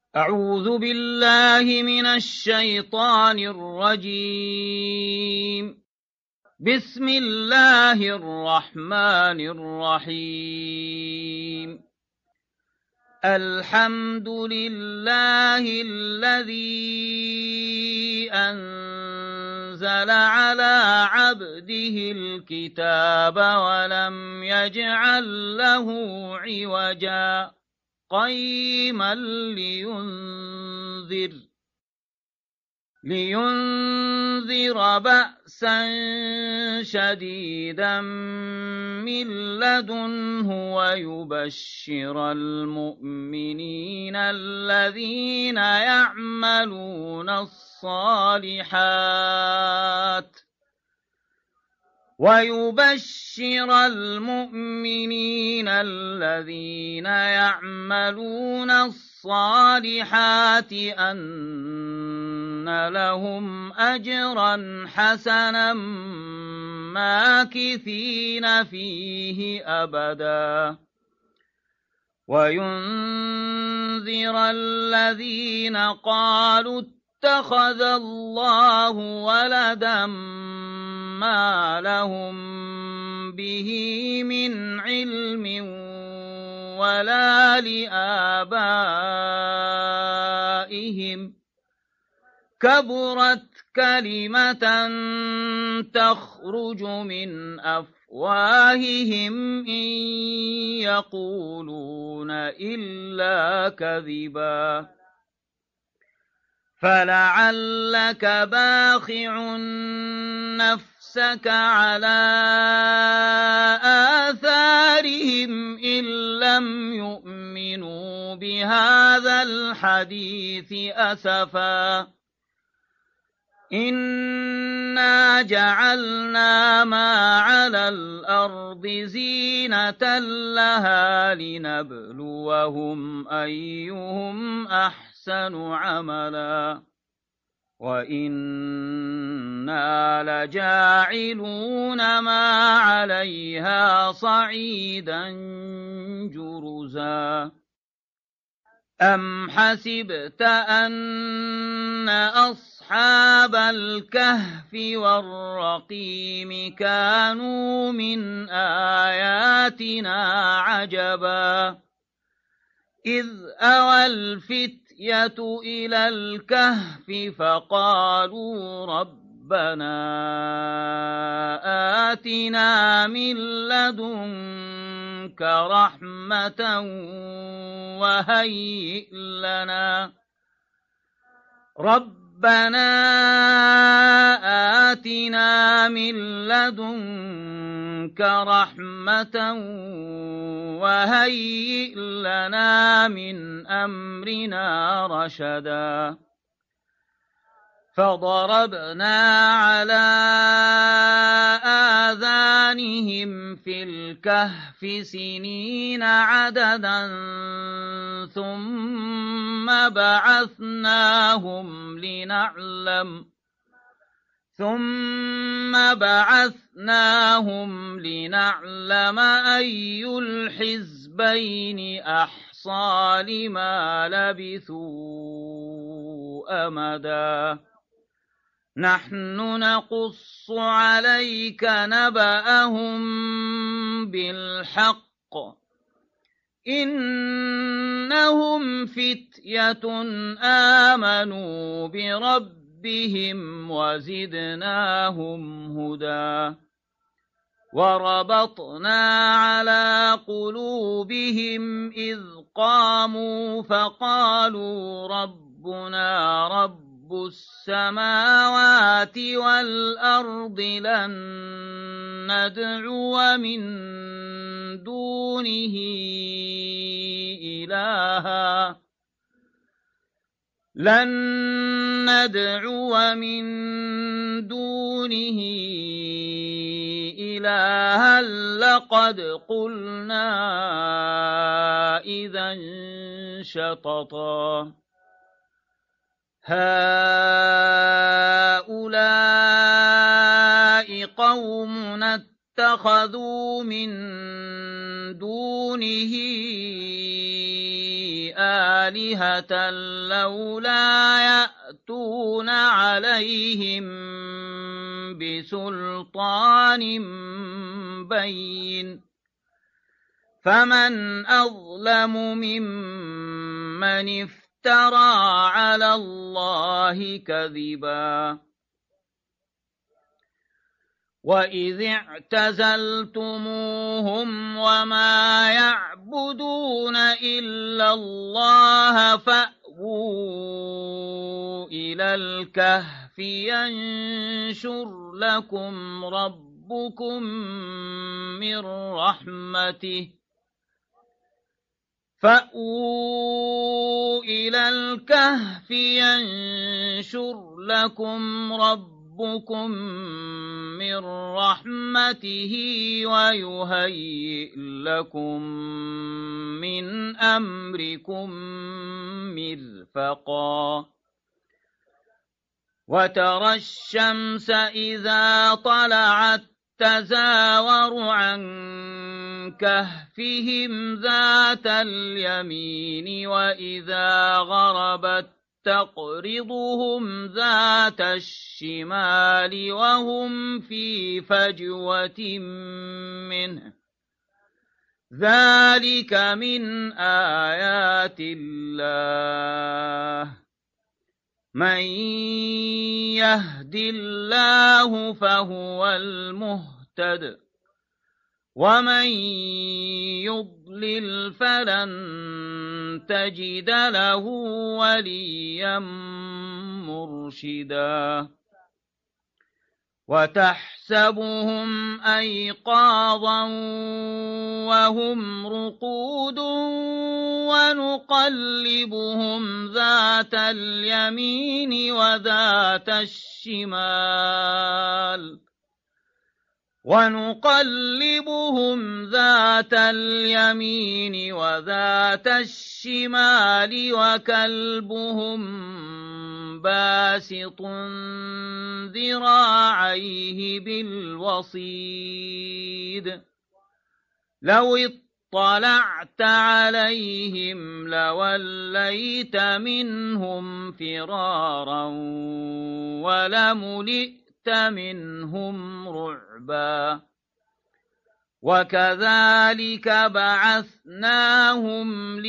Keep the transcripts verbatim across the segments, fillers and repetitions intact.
أعوذ بالله من الشيطان الرجيم. بسم الله الرحمن الرحيم. الحمد لله الذي أنزل على عبده الكتاب ولم يجعل له عوجا قيما لينذر لينذر بأسا شديدا من لدنه ويبشر المؤمنين الذين يعملون الصالحات ويبشر المؤمنين الذين يعملون الصالحات أن لهم أجرا حسنا ماكثين فيه أبدا وينذر الذين قالوا اتخذ الله ولدا ما لهم به من علم ولا لآبائهم كبرت كلمة تخرج من أفواههم إن يقولون إلا كذبا فلعلك باخع نفسك على آثارهم إن لم يؤمنوا بهذا الحديث أسفا إنا جعلنا ما على الأرض زينة لها لنبلوهم أيهم أحسن عملا وإنا لجاعلون ما عليها صعيدا جرزا أم حسبت أن أصحاب الكهف والرقيم كانوا من آياتنا عجبا إذ أوى الفتية إلى الكهف فقالوا ربنا آتنا من لدنك رحمة وهيئ لنا ربنا آتنا من لدنك رحمة وهيئ لنا من أمرنا رشدا فضربنا على آذانهم في الكهف سنين عددا ثم بعثناهم لنعلم ثم بعثناهم لنعلم أي الحزبين أحصى لما لبثوا أمدا نحن نقص عليك نبأهم بالحق إنهم فتية آمنوا بربهم وزدناهم هدى وربطنا على قلوبهم إذ قاموا فقالوا ربنا رب السماوات والأرض لن ندعو من دونه إلها لن ندعو من دونه إلها لقد قلنا إذا شططا هؤلاء قومنا اتخذوا من دونه آلهة لولا يأتون عليهم بسلطان بين فمن أظلم ممن افترى على الله كذبا وإذ اعتزلتموهم وما يعبدون إلا الله فأووا إلى الكهف ينشر لكم ربكم من رحمته فأووا إلى الكهف ينشر لكم ربكم ربكم من رحمته ويهيئ لكم من أمركم مرفقا وترى الشمس إذا طلعت تزاور عن كهفهم ذات اليمين وإذا غربت تقرضهم ذات الشمال وهم في فجوة منه ذلك من آيات الله من يهد الله فهو المهتد ومن يضلل فلن تجد له وليا مرشدا وتحسبهم أيقاظا وهم رقود ونقلبهم ذات اليمين وذات الشمال ونقلبهم ذات اليمين وذات الشمال وكلبهم باسط ذراعيه بالوصيد لو اطلعت عليهم لوليت منهم فرارا ولملئت منهم رعبا وكذلك بعثناهم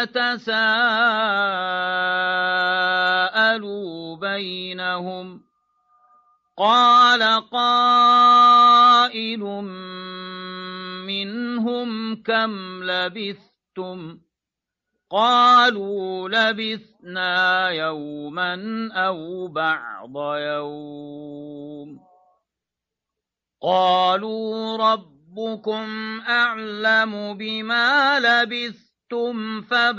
ليتساءلوا بينهم قال قائل منهم كم لبثتم قالوا لبثنا يوما أو بعض يوم قالوا ربكم أعلم بما لبثتم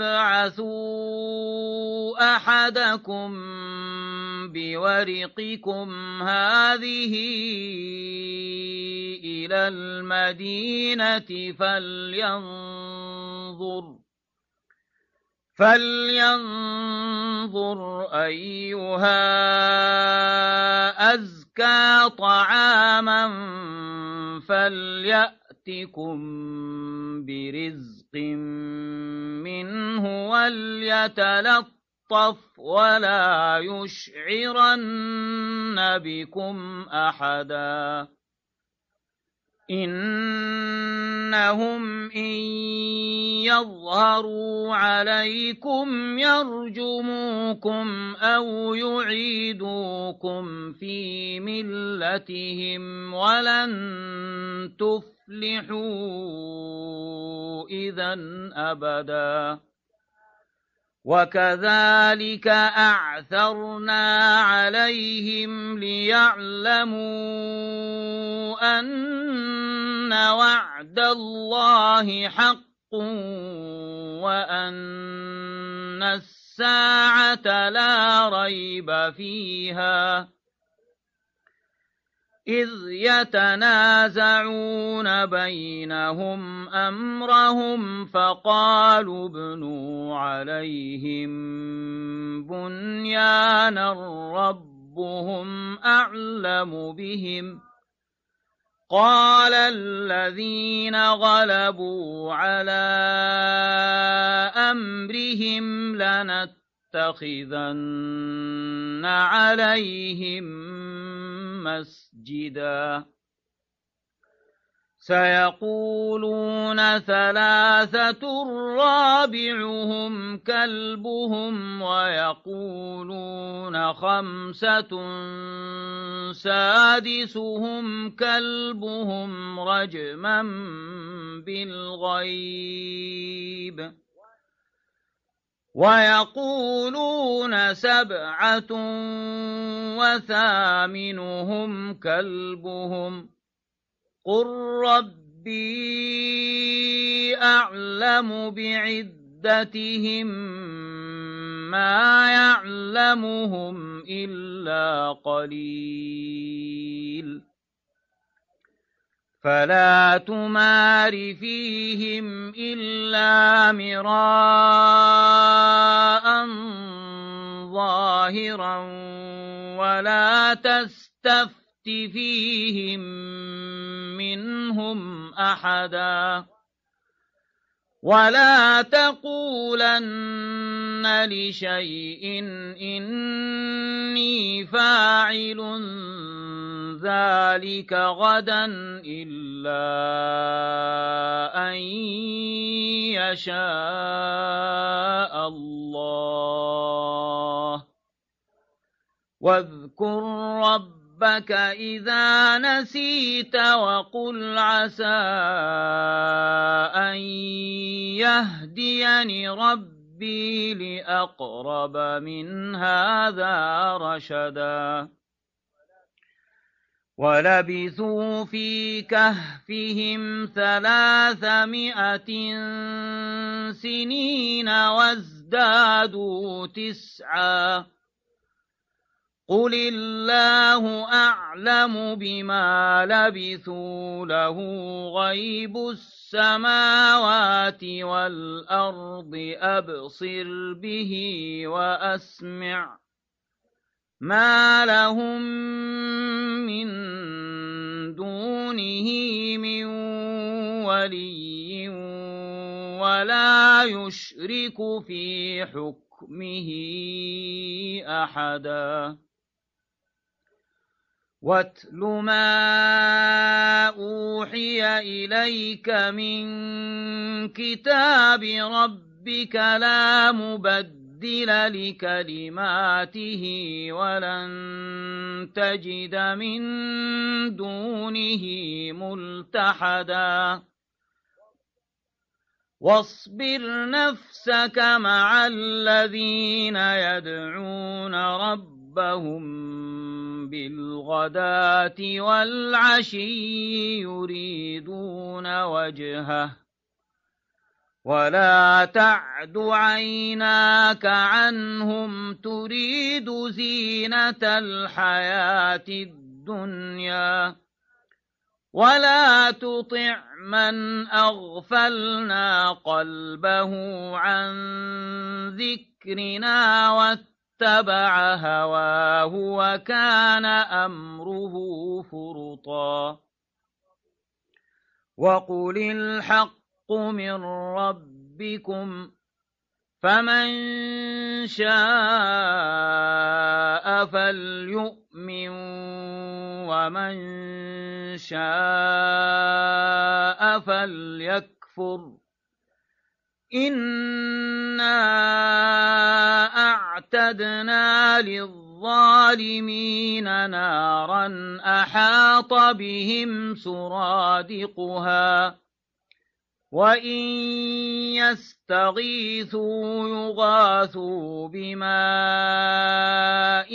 فابعثوا أحدكم بورقكم هذه إلى المدينة فلينظر فلينظر أيها أزكى طعاما فليأتكم برزق منه وليتلطف ولا يشعرن بكم أحدا إنهم إن يظهروا عليكم يرجموكم أو يعيدوكم في ملتهم ولن تفلحوا إذا أبدا وكذلك أعثرنا عليهم ليعلموا أن وعد الله حق وأن الساعة لا ريب فيها إذ يتنازعون بينهم أمرهم فقالوا ابنوا عليهم بنيانا ربهم أعلم بهم قال الذين غلبوا على أمرهم لنتخذن عليهم مسجدا سيقولون ثلاثة رابعهم كلبهم ويقولون خمسة سادسهم كلبهم رجما بالغيب ويقولون سبعة وثامنهم كلبهم قل ربي أعلم بعدتهم ما يعلمهم إلا قليل فلا تمار فيهم إلا مراء ظاهرا ولا تستفتح فيهم منهم أحدا ولا تقولن لشيء إني فاعل ذلك غدا إلا أن يشاء الله واذكر ربك ربك إذا نسيت وقل عسى أن يهديني ربي لأقرب من هذا رشدا ولبثوا في كهفهم ثلاثمائة سنين وازدادوا تسعا قل الله أعلم بما لبثوا له غيب السماوات والأرض أبصر به وأسمع ما لهم من دونه من ولي ولا يشرك في حكمه أحدا واتل ما أوحي إليك من كتاب ربك لا مبدل لكلماته ولن تجد من دونه ملتحدا واصبر نفسك مع الذين يدعون ربهم بالغداة والعشي يريدون وجهه ولا تعد عيناك عنهم تريد زينة الحياة الدنيا ولا تطع من أغفلنا قلبه عن ذكرنا واتبع هواه وكان أمره فرطا وقل الحق من ربكم فمن شاء فليؤمن ومن شاء فليكفر إنا أعتدنا للظالمين نارا أحاط بهم سرادقها وإن يستغيثوا يغاثوا بماء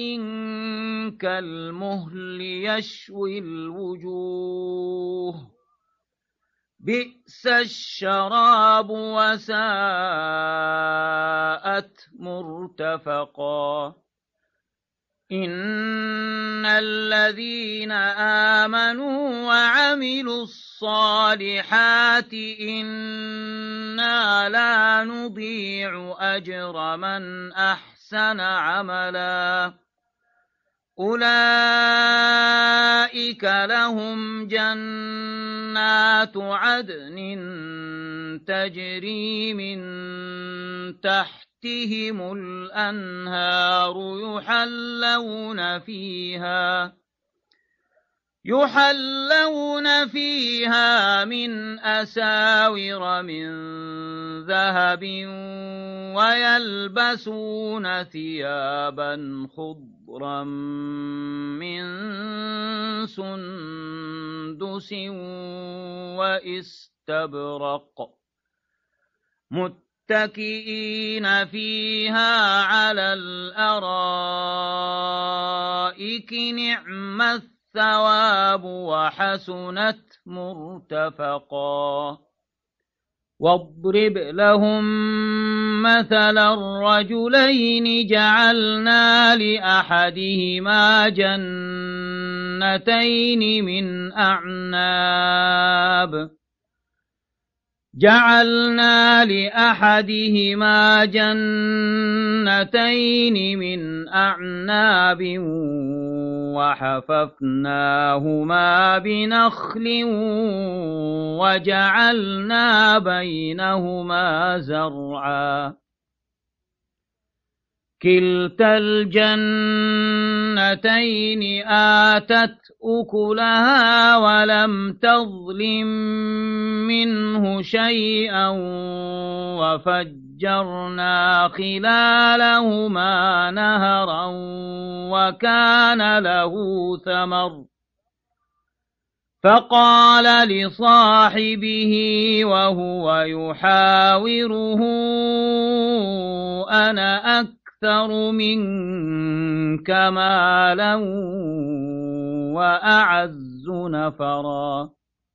كالمهل يشوي الوجوه بئس الشراب وساءت مرتفقا إن الذين آمنوا وعملوا الصالحات إنا لا نضيع أجر من أحسن عملا أولئك لهم جنات عدن تجري من تحتهم الأنهار يحلون فيها يحلون فيها من أساور من ذهب ويلبسون ثيابا خضرا من سندس وإستبرق متكئين فيها على الأرائك نعم الثواب وحسنت مرتفقا واضرب لهم مثلا الرجلين جعلنا لأحدهما جنتين من أعناب جعلنا لأحدهما جنتين من أعناب وحففناهما بنخل وجعلنا بينهما زرعا كلتا الجنتين آتت أكلها ولم تظلم منه شيئا وفجرنا خلالهما نهرا وكان له ثمر فقال لصاحبه وهو يحاوره أنا أكثر أكثر منك مالا وأعز نفرا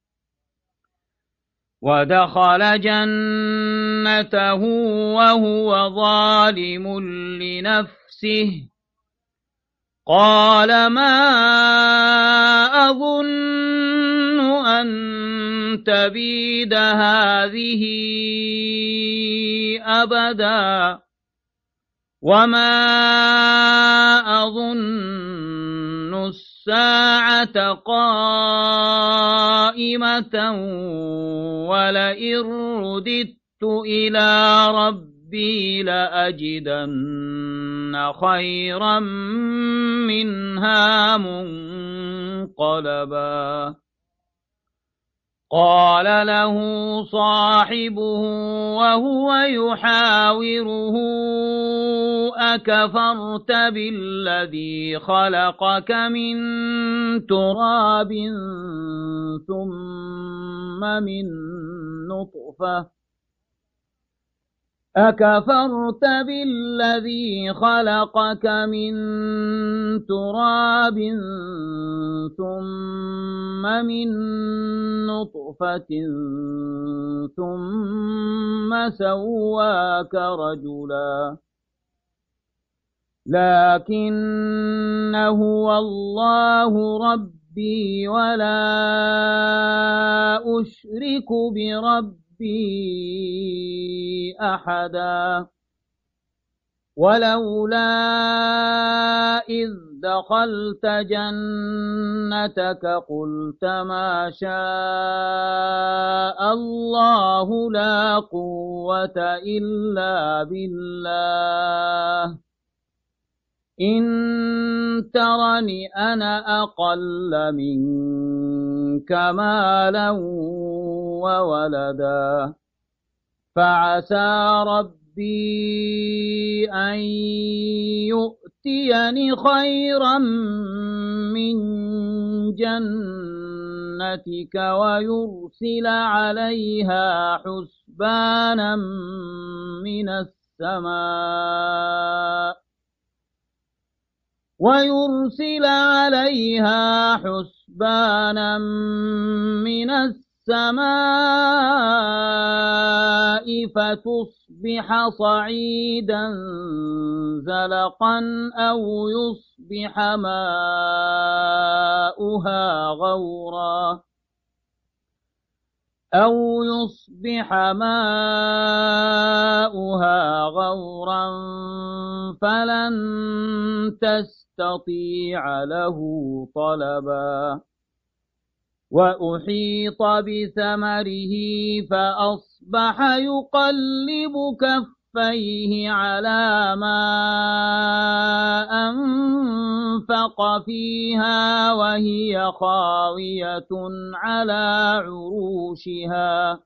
ودخل جنته وهو ظالم لنفسه قال ما أظن أن تبيد هذه أبدا وما أظن الساعة قائمة ولئن رددت إلى ربي لأجدن خيرا منها منقلبا قال له صاحبه وهو يحاوره أكفرت بالذي خلقك من تراب ثم من نطفة أكفرت بالذي خلقك من تراب ثم من نطفة ثم سواك رجلا لكن هو الله ربي ولا أشرك بربي أحدا ولولا إذ دخلت جنتك قلت ما شاء الله لا قوة إلا بالله إن ترني أنا أقل منك مالا وولدا فعسى ربي أن يؤتيني خيرا من جنتك ويرسل عليها حسبانا من السماء ويرسل عليها حسبانا من السماء فتصبح صعيدا زلقا أو يصبح ماؤها غورا أو يصبح ماؤها غورا فلن تستطيع له طلبا وأحيط بثمره فأصبح يقلب كفيه على ما أنفق فيها وهي خاوية على عروشها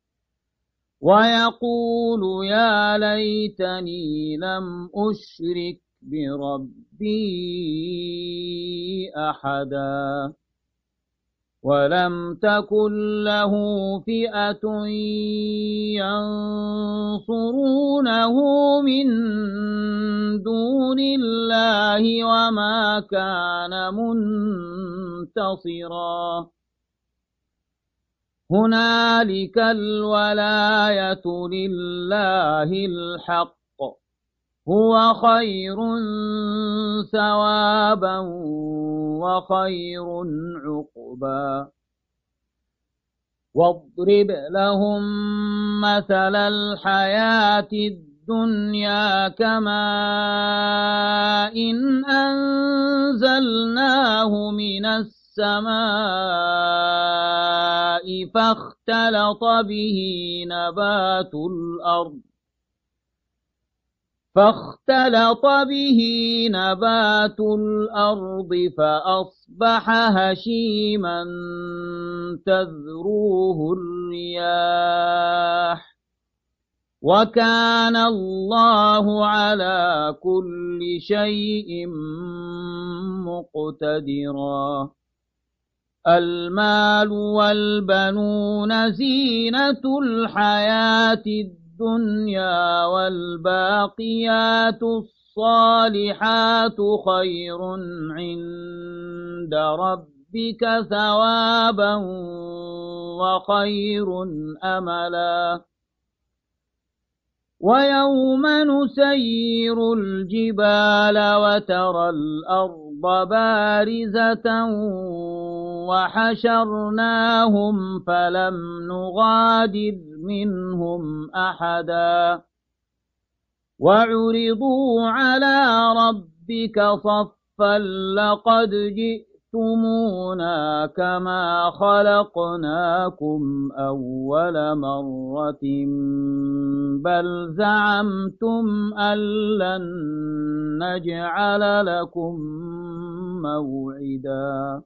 ويقول يا ليتني لم أشرك بربي أحدا ولم تكن له فئة ينصرونه من دون الله وما كان منتصرا هنالك الولاية لله الحق هو خير ثوابا وخير عقبا واضرب لهم مثل الحياة الدنيا كماء إن أنزلناه من السماء فاختلط به نبات الأرض فاختلط به نبات الأرض فأصبح هشيما تذروه الرياح وكان الله على كل شيء مقتدرا المال والبنون زينة الحياة الدنيا الدنيا والباقيات الصالحات خير عند ربك ثوابا وخير أملا ويوم نسير الجبال وترى الأرض بارزة وحشرناهم فلم نغادر منهم أحدا وعرضوا على ربك صفا لقد جئتمونا كما خلقناكم أول مرة بل زعمتم أن لن نجعل لكم موعدا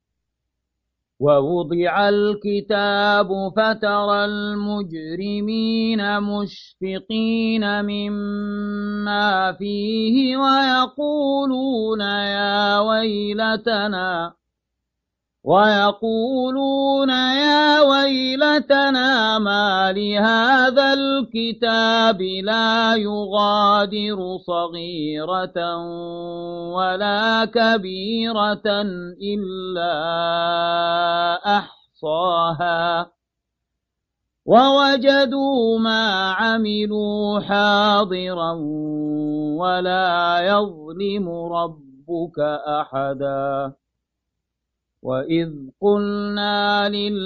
ووضع الكتاب فترى المجرمين مشفقين مما فيه ويقولون يا ويلتنا ويقولون يا ويلتنا ما لهذا الكتاب لا يغادر صغيرة ولا كبيرة إلا أحصاها ووجدوا ما عملوا حاضرا ولا يظلم ربك أحدا وإذ قلنا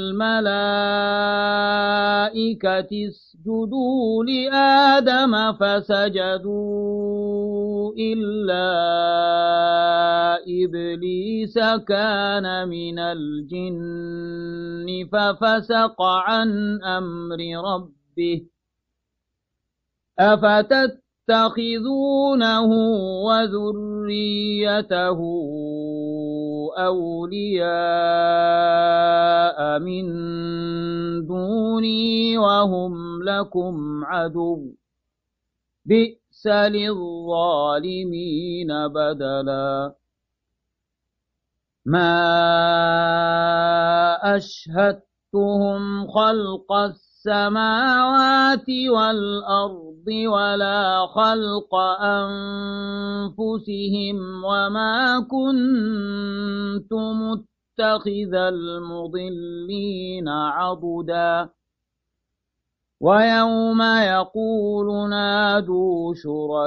للملائكة اسجدوا لآدم فسجدوا إلا إبليس كان من الجن ففسق عن أمر ربه أفتتخذونه وذريته أولياء من دوني وهم لكم عدو بئس للظالمين بدلا ما أشهدتهم خلق السماوات والأرض ولا خلق أنفسهم وما كنت متخذ المضلين عضدا ويوم يقول نادوا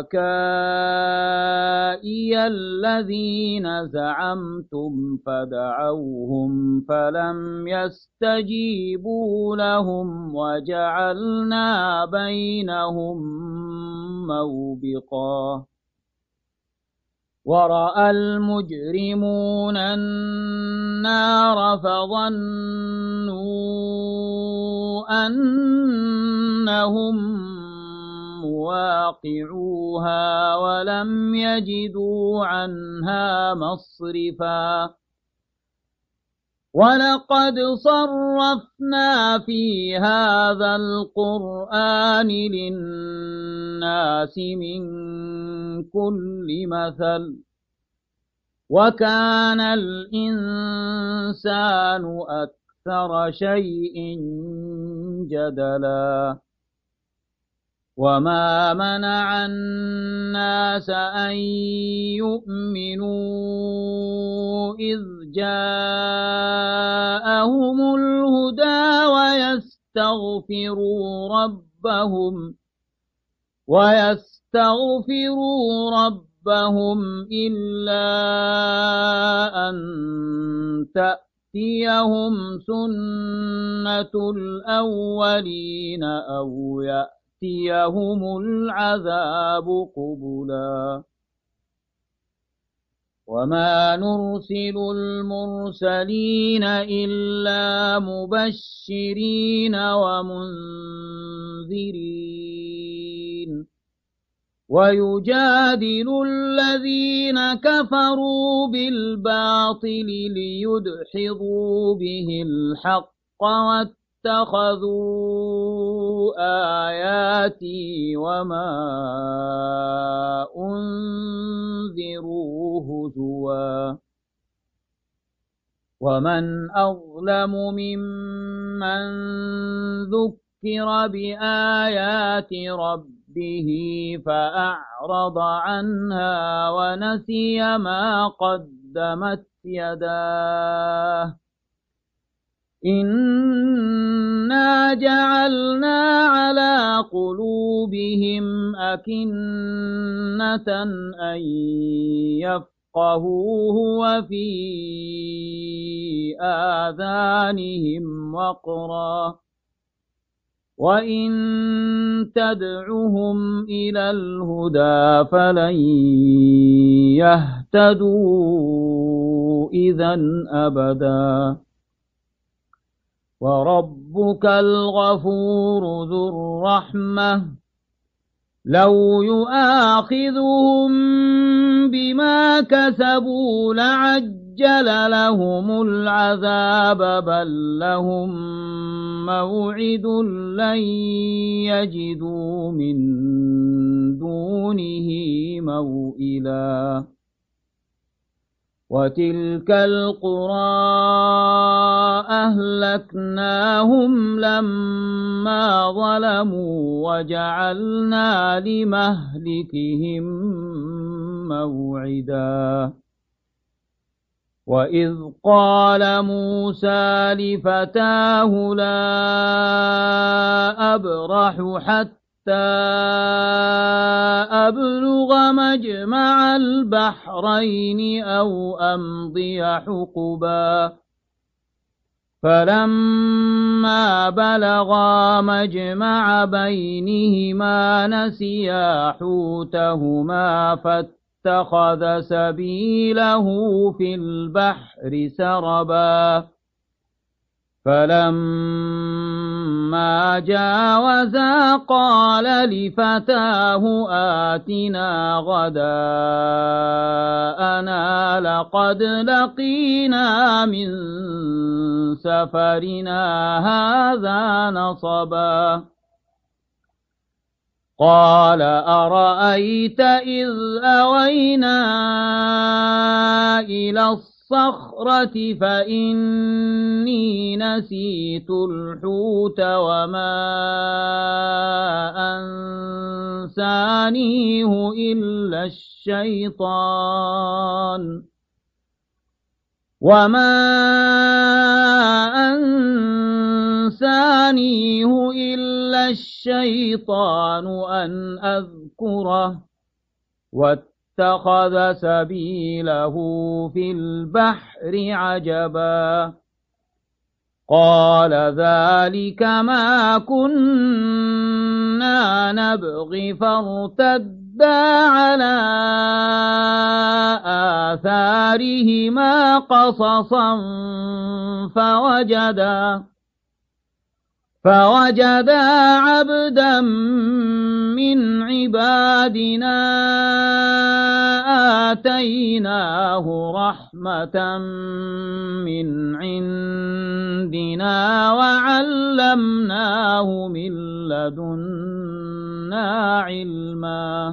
شركائي الذين زعمتم فدعوهم فلم يستجيبوا لهم وجعلنا بينهم موبقا ورأى المجرمون النار فظنوا أنهم مواقعوها ولم يجدوا عنها مصرفا ولقد صرفنا في هذا القرآن للناس من كل مثل وكان الإنسان أكثر شيء جدلا وما منع الناس أن يؤمنوا إذ جاءهم الهدى ويستغفروا ربهم ويستغفروا ربهم إلا أن تأتيهم سنة الأولين أو يأتيهم العذاب قبلا وما نرسل المرسلين إلا مبشرين ومنذرين ويجادل الذين كفروا بالباطل ليدحضوا به الحق واتخذوا آياتي وما أنذروا هزوا ومن أظلم ممن ذكر بآيات ربه به فأعرض عنها ونسي ما قدمت يداه إنا جعلنا على قلوبهم أكنة أن يفقهوه وفي آذانهم وقرا وإن تدعهم إلى الهدى فلن يهتدوا إذا أبدا وربك الغفور ذو الرحمة لو يؤاخذهم بما كسبوا لعجل لهم العذاب بل لهم موعد لن يجدوا من دونه موئلا وتلك القرى أهلكناهم لما ظلموا وجعلنا لمهلكهم موعدا وإذ قال موسى لفتاه لا أبرح حتى أبلغ مجمع البحرين أو أمضي حقبا فلما بلغا مجمع بينهما نسيا حوتهما فاتخذ سبيله في البحر سربا فلما جاوزا قال لفتاه آتنا غداءنا لقد لقينا من سفرنا هذا نصبا قال أرأيت إذ أوينا إلى الصخرة فإني نسيت الحوت وما أنسانيه إلا الشيطان وما أنسانيه إلا الشيطان أن أذكره واتخذ سبيله في البحر عجبا قال ذلك ما كنا نبغي فارتدا على آثارهما قصصا فوجدا فوجدا عبدا من عبادنا آتيناه رحمة من عندنا وعلمناه من لدنا علما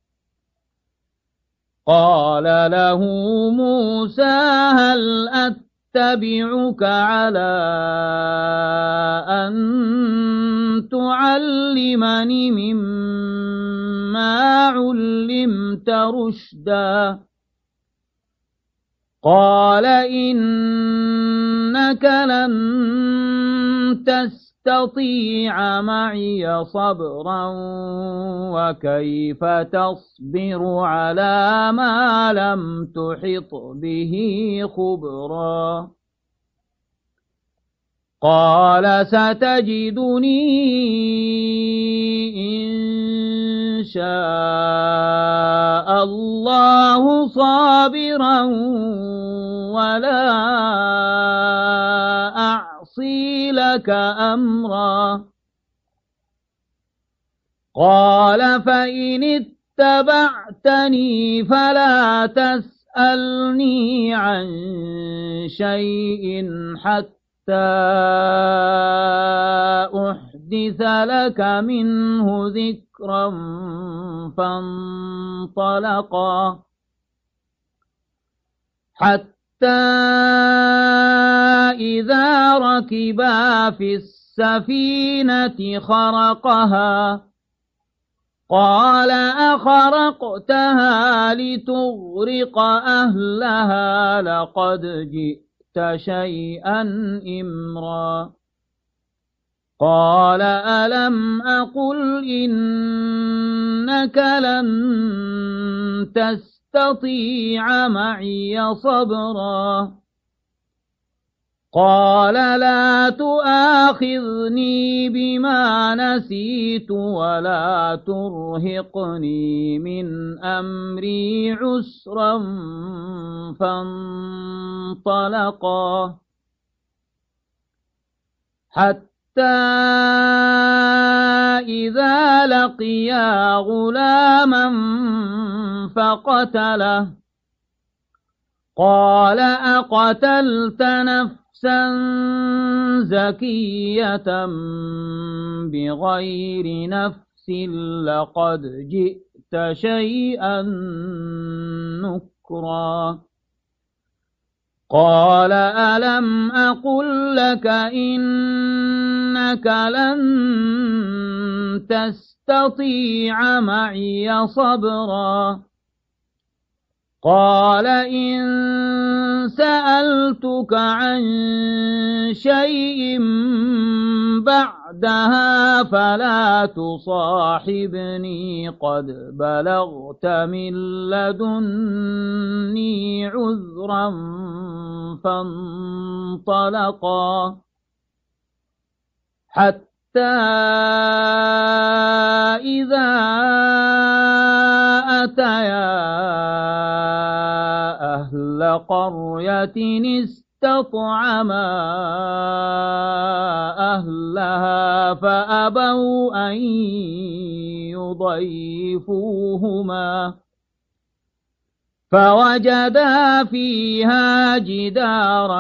قال له موسى هل أتبعك على أن تعلمني مما علمت رشدا قال إنك لن تستطيع معي صبرا وكيف تصبر على ما لم تحط به خبرا قال ستجدني إن شاء الله صابرا ولا أعصي لك أمرا قال فإن اتبعتني فلا تسألني عن شيء حتى أحدث لك منه ذكرا فانطلقا حتى إذا ركبا في السفينة خرقها قال أخرقتها لتغرق أهلها لقد جئت شيئا إمرا قال ألم أقل إنك لن تستطيع معي صبرا قال لا تؤاخذني بما نسيت ولا ترهقني من أمري عسرا فانطلقا حتى إذا لقيا غلاما فقتله قال أقتلت نفسا زكية بغير نفس لقد جئت شيئا نكرا قال ألم أقل لك إنك لن تستطيع معي صبرا قال إن سألتك عن شيء بعدها فلا تصاحبني قد بلغت من لدني عذرا فانطلقا حتى إذا أتيا أهل قرية استطعما أهلها فأبوا أن يضيفوهما فوجدا فيها جدارا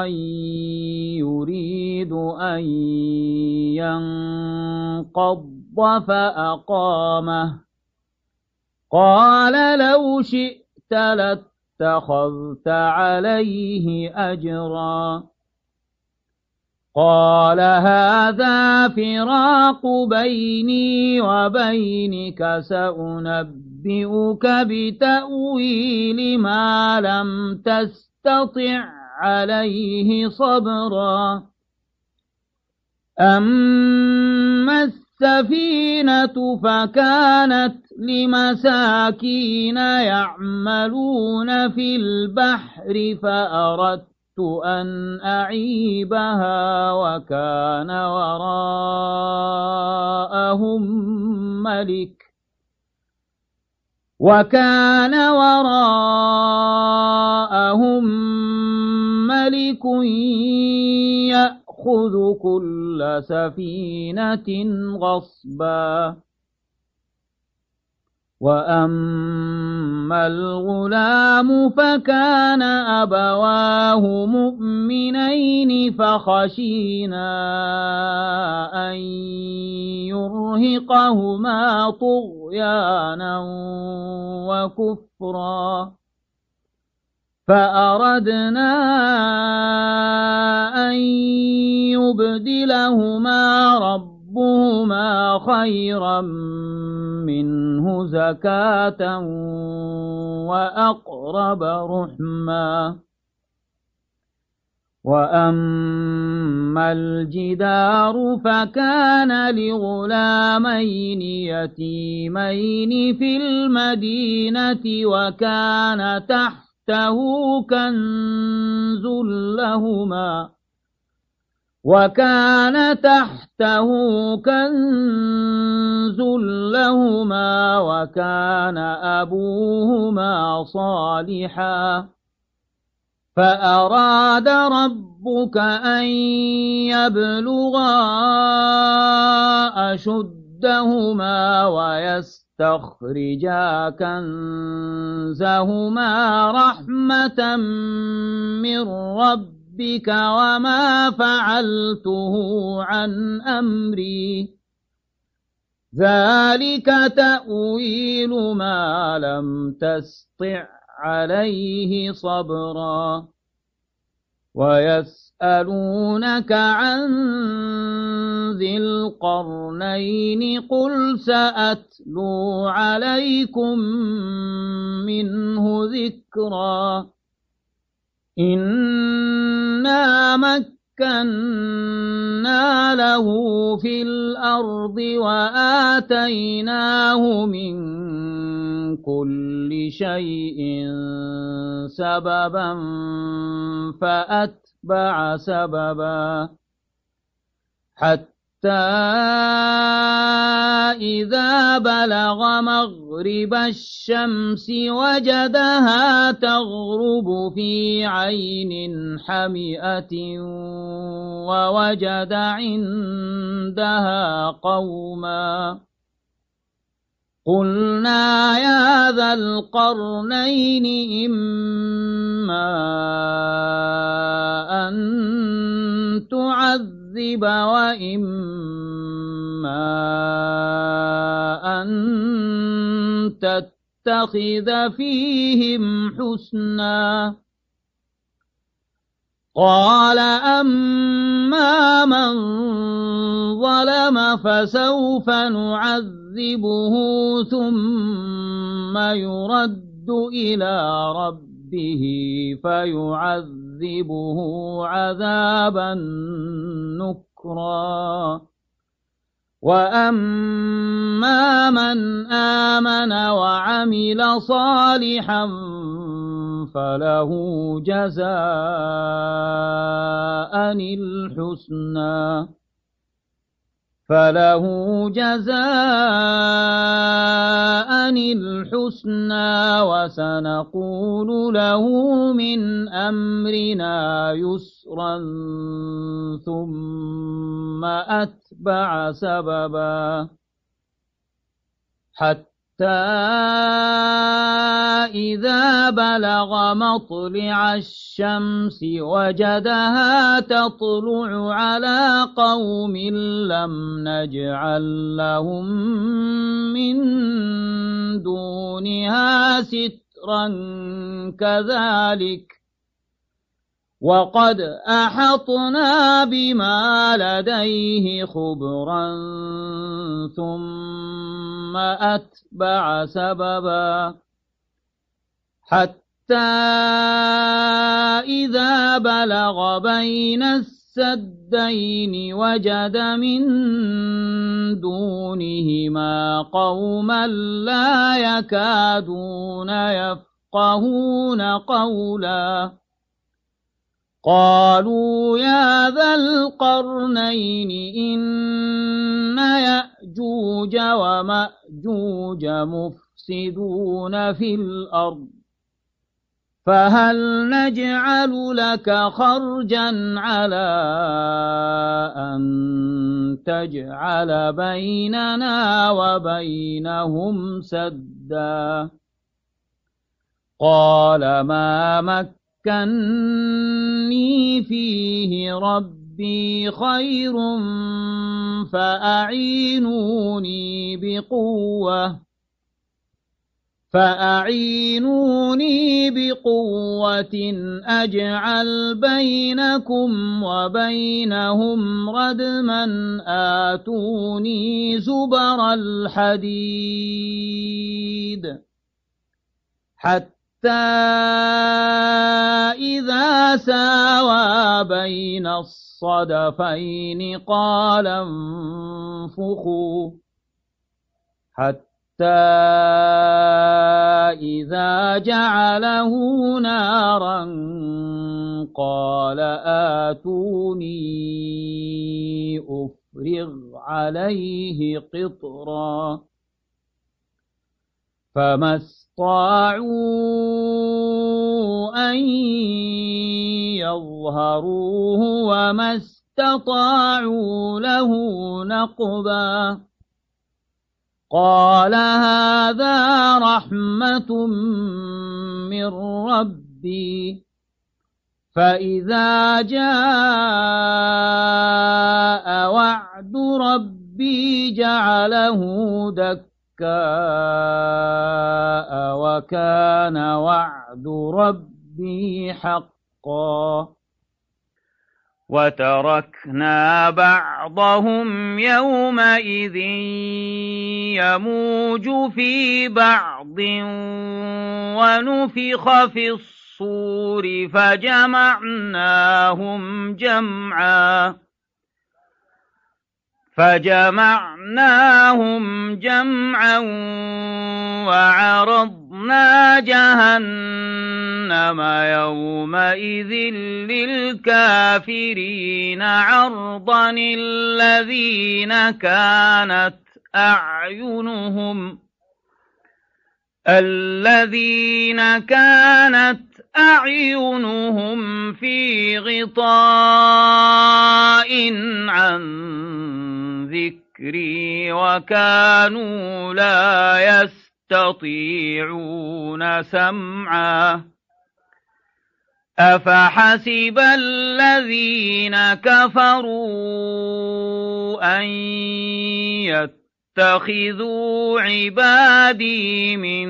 يريد أن ينقض فأقامه قال لو شئت لاتخذت عليه أجرا قال هذا فراق بيني وبينك سأنبئك بتأويل ما لم تستطع عليه صبرا أما السفينة فكانت لمساكين يعملون في البحر فأردت أن أعيبها وكان وراءهم ملك وكان وراءهم ملك يأخذ كل سفينة غصبا. وأما الغلام فكان أبواه مؤمنين فخشينا أن يرهقهما طغيانا وكفرا فأردنا أن يبدلهما ربهما خيرا منه زكاة وأقرب رحما. وأما الجدار فكان لغلامين يتيمين في المدينة وكان تحته كنز لهما وكان تحته كنز لهما وكان أبوهما صالحا فأراد ربك أن يبلغا أشدهما ويستخرجا كنزهما رحمة من ربك بك وما فعلته عن أمري ذلك تأويل ما لم تستطع عليه صبرا. ويسألونك عن ذي القرنين قل سأتلو عليكم منه ذكرا. إنا مكنا له في الأرض وآتيناه من كل شيء سببا فأتبع سببا حتى إذا بلغ مغرب الشمس وجدها تغرب في عين حمئة ووجد عندها قوما قلنا يا ذا القرنين إما أن تعذب وإما أن تتخذ فيهم حسنا. قال أما من ظلم فسوف نعذبه ثم يرد إلى ربه فيعذبه عذابا نكرا. وأما من آمن وعمل صالحا فله جزاء الحسنى فله جزاء الحسنى وسنقول له من أمرنا يسرا ثم أتبع سببا حتى إذا بلغ مطلع الشمس وجدها تطلع على قوم لم نجعل لهم من دونها سترا كذلك وقد أحطنا بما لديه خبرا ثم أتبع سببا حتى إذا بلغ بين السدين وجد من دونهما قوما لا يكادون يفقهون قولا قالوا يا ذا القرنين إن يأجوج ومأجوج مفسدون في الأرض فهل نجعل لك خرجا على أن تجعل بيننا وبينهم سدا قال ما مكني فيه ربي خير فأعينوني بقوة فأعينوني بقوة أجعل بينكم وبينهم ردما آتوني زبر الحديد حتى إذا ساوى بين الصدفين قال انفخوا حتى حتى إذا جعله نارا قال آتوني أفرغ عليه قطرا فما استطاعوا أن يظهروه وما استطاعوا له نقبا قال هذا رحمة من ربي فإذا جاء وعد ربي جعله دكاء وكان وعد ربي حقا وتركنا بعضهم يومئذ يموج في بعض ونفخ في الصور فجمعناهم جمعا فجمعناهم جمعا وعرضنا جهنم يومئذ للكافرين عرضا الذين كانت أعينهم الذين كانت أعينهم في غطاء عن ذكري وكانوا لا يستطيعون سمعا أفحسب الذين كفروا أن يتخذوا عبادي من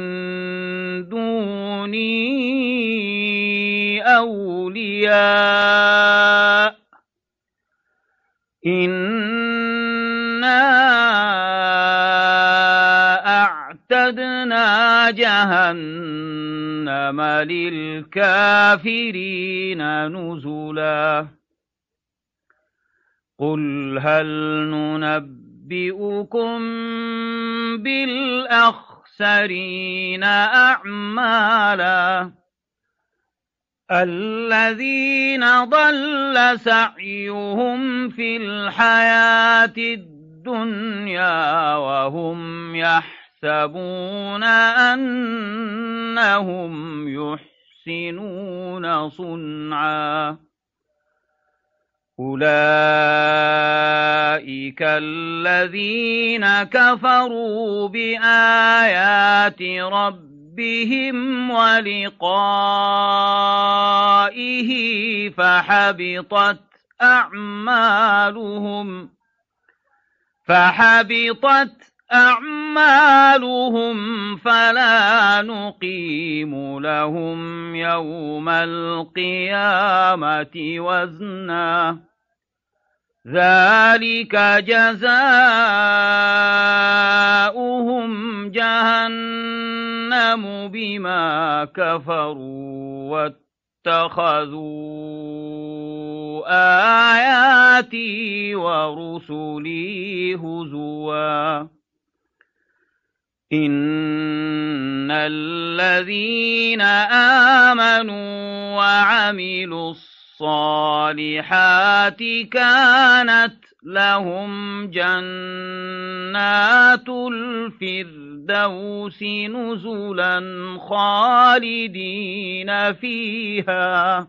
دوني أولياء إنا أعتدنا جهنم للكافرين نزلا قل هل ننبئكم بالأخسرين أعمالا الذين ضل سعيهم في الحياة الدنيا وهم يحسبون أنهم يحسنون صنعا أولئك الذين كفروا بآيات ربهم بهم ولقائه فحبطت أعمالهم فحبطت أعمالهم فلا نقيم لهم يوم القيامة وزنا ذلك جزاؤهم جهنم بما كفروا واتخذوا آياتي ورسلي هزوا إن الذين آمنوا وعملوا الصالحات كانت لهم جنات الفردوس نزلا خالدين فيها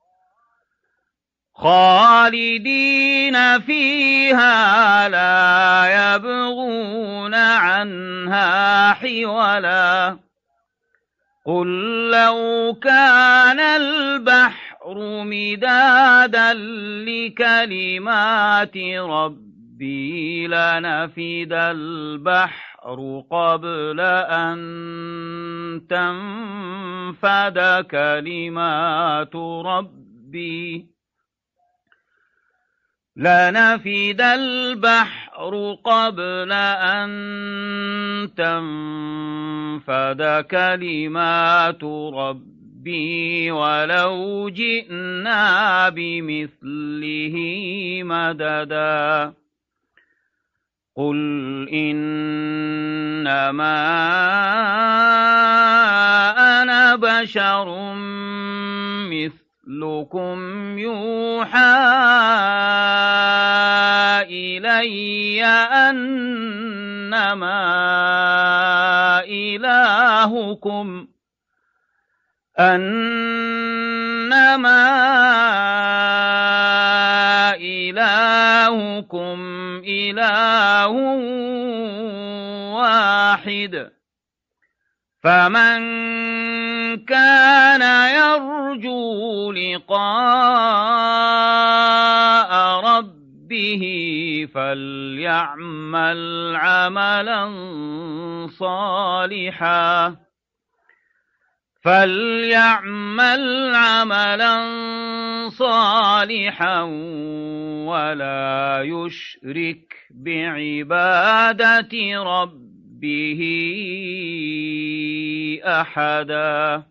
خالدين فيها لا يبغون عنها حولا قل لو كان البحر مدادا لكلمات ربي لنفد البحر قبل أن تنفد كلمات ربي لنفد البحر قبل أن تنفد كلمات ربي ولو جئنا بمثله مددا قل إنما أنا بشر مثلكم يوحى إلي أنما إلهكم أنما إلهكم إله واحد فمن كان يرجو لقاء ربه فليعمل عملا صالحا فليعمل عملا صالحا ولا يشرك بعبادة ربه أحدا